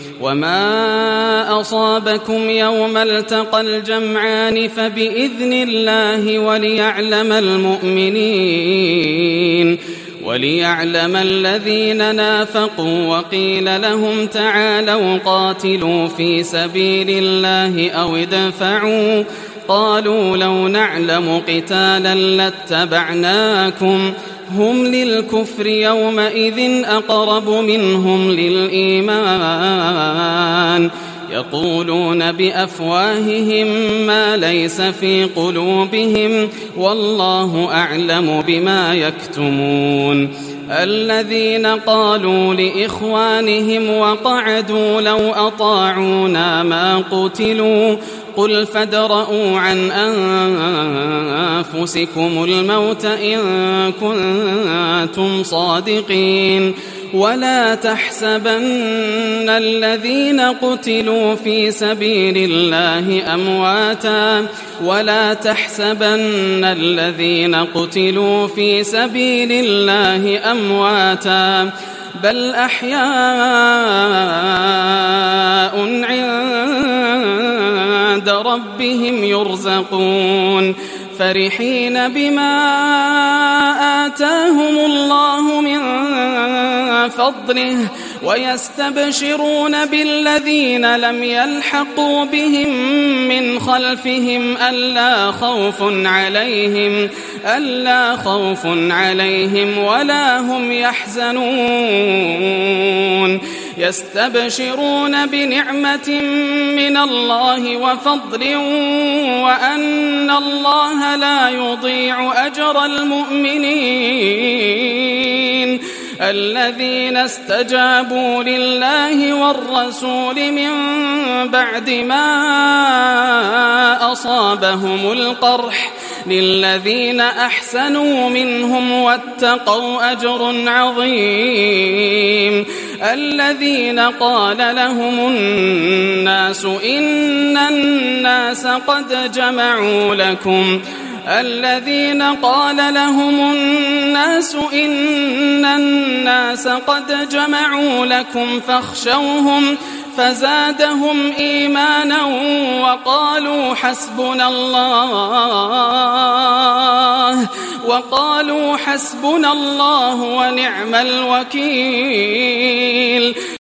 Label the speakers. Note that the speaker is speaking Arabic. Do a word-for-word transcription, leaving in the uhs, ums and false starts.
Speaker 1: وما أصابكم يوم التقى الجمعان فبإذن الله وليعلم المؤمنين وليعلم الذين نافقوا. وقيل لهم تعالوا قاتلوا في سبيل الله أو ادفعوا قالوا لو نعلم قتالا لاتبعناكم هم للكفر يومئذ أقرب منهم للإيمان يقولون بأفواههم ما ليس في قلوبهم والله أعلم بما يكتمون. الذين قالوا لإخوانهم وقعدوا لو أطاعونا ما قتلوا قل فادرءوا عن أنفسكم الموت إن كنتم صادقين ولا تحسبن الذين قتلوا في سبيل الله أمواتا ولا تحسبن الذين قتلوا في سبيل الله أمواتا بل أحياء عند ربهم يرزقون فرحين بما آتاهم الله من فضله ويستبشرون بالذين لم يلحقوا بهم من خلفهم ألا خوف عليهم ألا خوف عليهم ولا هم يحزنون يستبشرون بنعمة من الله وفضل وأن الله لا يضيع أجر المؤمنين الذين استجابوا لله والرسول من بعد ما أصابهم القرح للذين أحسنوا منهم واتقوا أجر عظيم. الذين قال لهم الناس إن الناس قد جمعوا لكم الذين قال لهم الناس إن الناس قد جمعوا لكم فاخشوهم فزادهم إيمانا وقالوا حسبنا الله وقالوا حسبنا الله ونعم الوكيل.